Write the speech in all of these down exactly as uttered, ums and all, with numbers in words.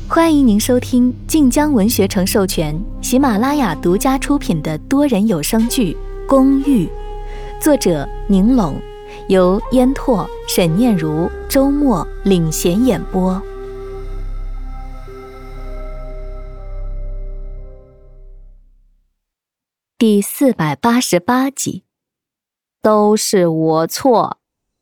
欢迎您收听晋江文学城授权、喜马拉雅独家出品的多人有声剧《公寓》，作者宁拢，由烟拓、沈念如、周末领衔演播。第四百八十八集，都是我错。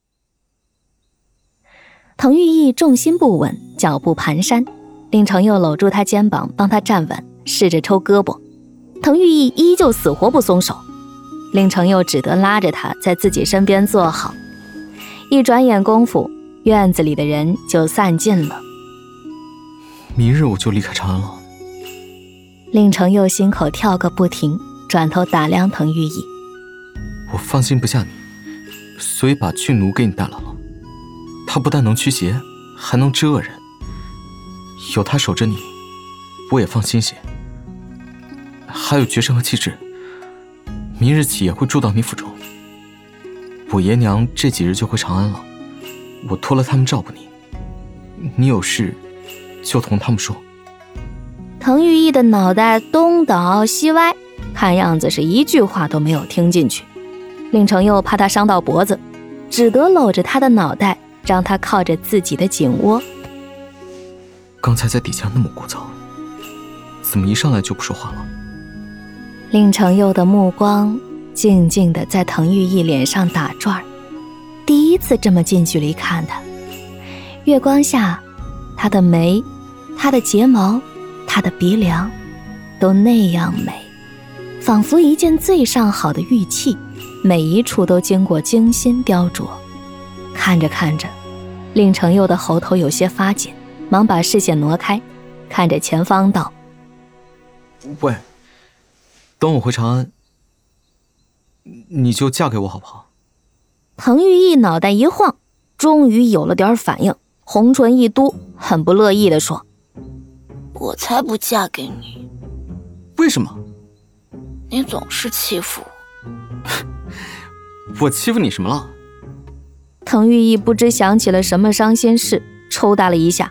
滕玉意重心不稳，脚步蹒跚，令程佑搂住他肩膀，帮他站稳，试着抽胳膊。滕玉意依旧死活不松手，令程佑只得拉着他在自己身边坐好。一转眼功夫，院子里的人就散尽了。 明日我就离开长安了。 令程佑心口跳个不停，转头打量滕玉意。 我放心不下你，所以把俊奴给你带来了。他不但能驱邪，还能治恶人，有他守着你，我也放心些。还有绝生和气质，明日起也会住到你府中。我爷娘这几日就回长安了，我托了他们照顾你，你有事就同他们说。 滕玉意的脑袋东倒西歪，看样子是一句话都没有听进去。令程佑怕他伤到脖子，只得搂着他的脑袋，让他靠着自己的颈窝。 刚才在底下那么聒噪，怎么一上来就不说话了？ 令程佑的目光静静地在滕玉意脸上打转，第一次这么近距离看他。月光下，他的眉、他的睫毛、他的鼻梁都那样美，仿佛一件最上好的玉器，每一处都经过精心雕琢。看着看着，令程佑的喉头有些发紧，忙把视线挪开，看着前方道： 喂，等我回长安，你就嫁给我好不好？ 滕玉意脑袋一晃，终于有了点反应，红唇一嘟，很不乐意地说： 我才不嫁给你。 为什么？ 你总是欺负我。 我欺负你什么了？ 滕玉意不知想起了什么伤心事，抽打了一下。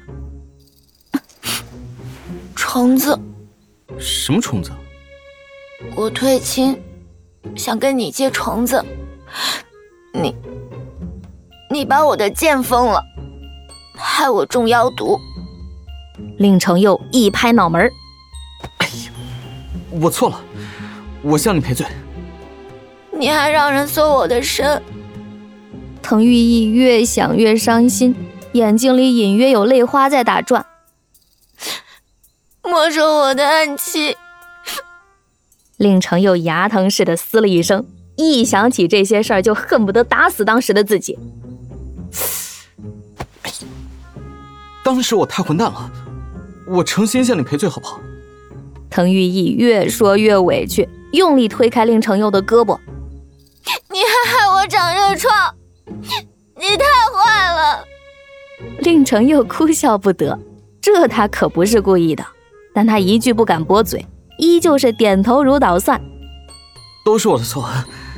虫子。 什么虫子？ 我退亲，想跟你借虫子，你你把我的剑封了，害我中妖毒。 令程佑一拍脑门： 哎呀，我错了，我向你赔罪。 你还让人搜我的身。 滕玉意越想越伤心，眼睛里隐约有泪花在打转。 没收我的暗器。 令程佑牙疼似的嘶了一声，一想起这些事儿就恨不得打死当时的自己。 当时我太混蛋了，我诚心向你赔罪好不好？ 滕玉意越说越委屈，用力推开令程佑的胳膊。 你还害我长热疮，你太坏了。 令程佑哭笑不得，这他可不是故意的，但他一句不敢驳嘴，依旧是点头如捣蒜。 都是我的错。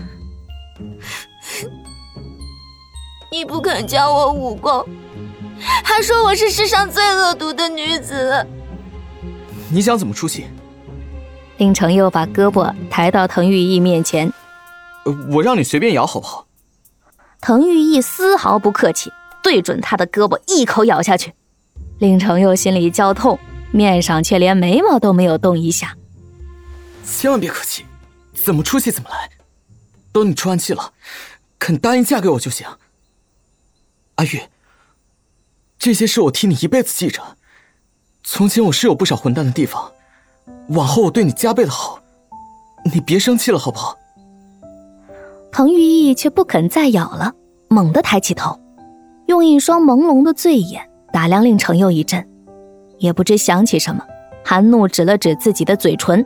你不肯教我武功，还说我是世上最恶毒的女子。 你想怎么出戏？ 令程佑把胳膊抬到滕玉意面前。 我让你随便咬好不好？ 滕玉意丝毫不客气，对准他的胳膊一口咬下去。令程佑心里叫痛，面上却连眉毛都没有动一下。 千万别客气，怎么出戏怎么来。等你出完气了，肯答应嫁给我就行。阿玉，这些事我替你一辈子记着。从前我是有不少混蛋的地方，往后我对你加倍的好，你别生气了好不好？ 滕玉意却不肯再咬了，猛地抬起头，用一双朦胧的醉眼打量令程佑一阵，也不知想起什么，含怒指了指自己的嘴唇。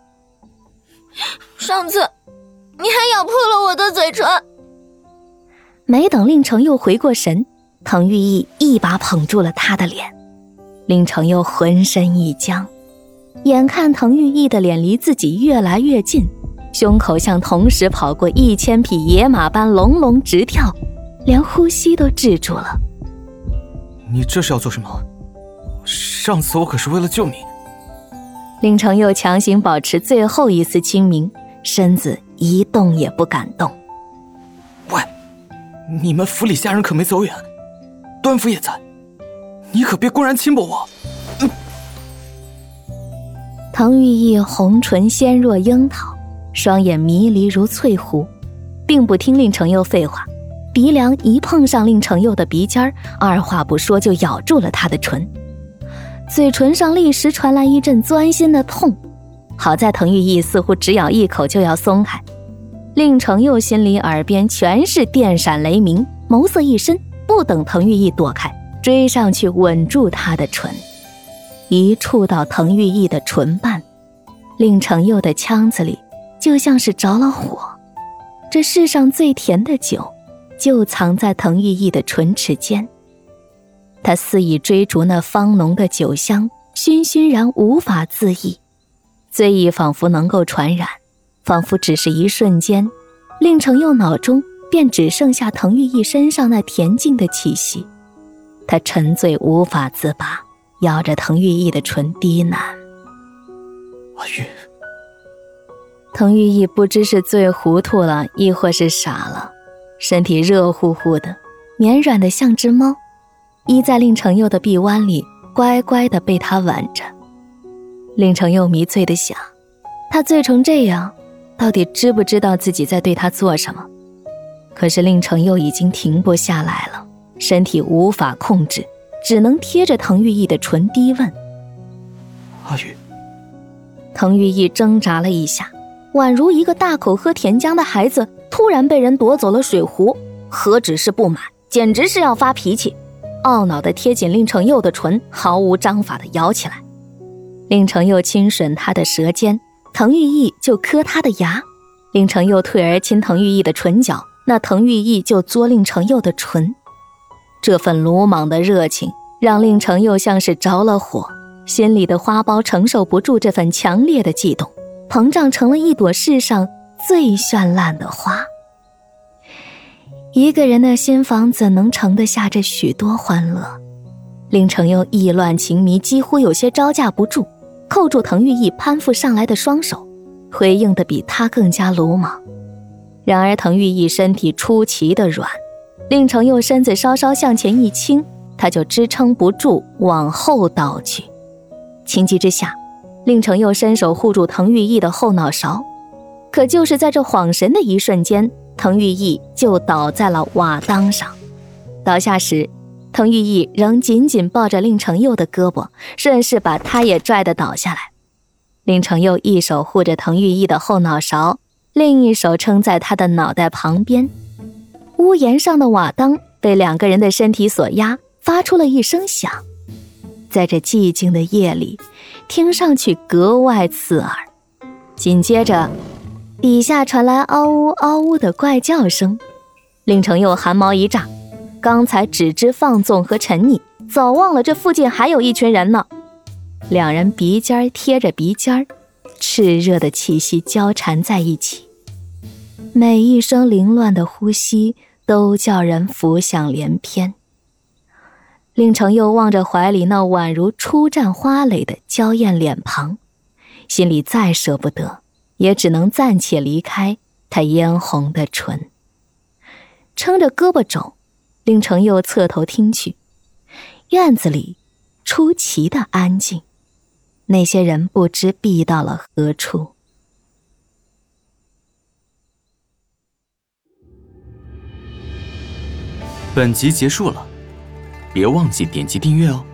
上次你还咬破了我的嘴唇。 没等令程佑回过神，滕玉意一把捧住了他的脸。令程佑浑身一僵，眼看滕玉意的脸离自己越来越近，胸口像同时跑过一千匹野马般隆隆直跳，连呼吸都滞住了。 你这是要做什么？ 上次我可是为了救你。 令程佑强行保持最后一丝清明，身子一动也不敢动。 喂，你们府里下人可没走远，端府也在，你可别公然轻薄我。嗯、 滕玉意红唇纤若樱桃，双眼迷离如翠湖，并不听令程佑废话，鼻梁一碰上令程佑的鼻尖，二话不说就咬住了他的唇，嘴唇上立时传来一阵钻心的痛。好在滕玉意似乎只咬一口就要松开，令程佑心里耳边全是电闪雷鸣，眸色一深，不等滕玉意躲开，追上去吻住他的唇。一触到滕玉意的唇瓣，令程佑的腔子里就像是着了火。这世上最甜的酒就藏在滕玉意的唇齿间，他肆意追逐那芳浓的酒香，醺醺然无法自抑，醉意仿佛能够传染，仿佛只是一瞬间，令程佑脑中便只剩下滕玉意身上那恬静的气息。他沉醉无法自拔，咬着滕玉意的唇低喃： 阿玉。 滕玉意不知是醉糊涂了，亦或是傻了，身体热乎乎的，绵软的像只猫，依在令程佑的臂弯里，乖乖地被他挽着。令程佑迷醉地想，他醉成这样，到底知不知道自己在对他做什么？可是令程佑已经停不下来了，身体无法控制，只能贴着滕玉意的唇低问： 阿玉。 滕玉意挣扎了一下，宛如一个大口喝甜浆的孩子突然被人夺走了水壶，何止是不满，简直是要发脾气，懊恼地贴紧令程佑的唇，毫无章法地咬起来。令程佑轻吮他的舌尖，滕玉意就磕他的牙，令程佑退而亲滕玉意的唇角，那滕玉意就嘬令程佑的唇。这份鲁莽的热情让令程佑像是着了火，心里的花苞承受不住这份强烈的悸动，膨胀成了一朵世上最绚烂的花。一个人的心房怎能盛得下这许多欢乐？令程佑意乱情迷，几乎有些招架不住，扣住滕玉意攀附上来的双手，回应得比他更加鲁莽。然而滕玉意身体出奇的软，令程佑身子稍稍向前一倾，他就支撑不住往后倒去。情急之下，令程佑伸手护住滕玉意的后脑勺，可就是在这恍神的一瞬间，滕玉意就倒在了瓦当上。倒下时，滕玉意仍紧紧抱着令程佑的胳膊，顺势把他也拽得倒下来。令程佑一手护着滕玉意的后脑勺，另一手撑在他的脑袋旁边。屋檐上的瓦当被两个人的身体所压，发出了一声响，在这寂静的夜里，听上去格外刺耳。紧接着，底下传来嗷呜嗷呜的怪叫声。令程佑汗毛一炸，刚才只知放纵和沉溺，早忘了这附近还有一群人呢。两人鼻尖贴着鼻尖，炽热的气息交缠在一起，每一声凌乱的呼吸都叫人浮想联翩。令程佑望着怀里那宛如初绽花蕾的娇艳脸庞，心里再舍不得，也只能暂且离开他嫣红的唇。撑着胳膊肘，令程佑侧头听去，院子里出奇的安静，那些人不知避到了何处。 本集结束了，别忘记点击订阅哦。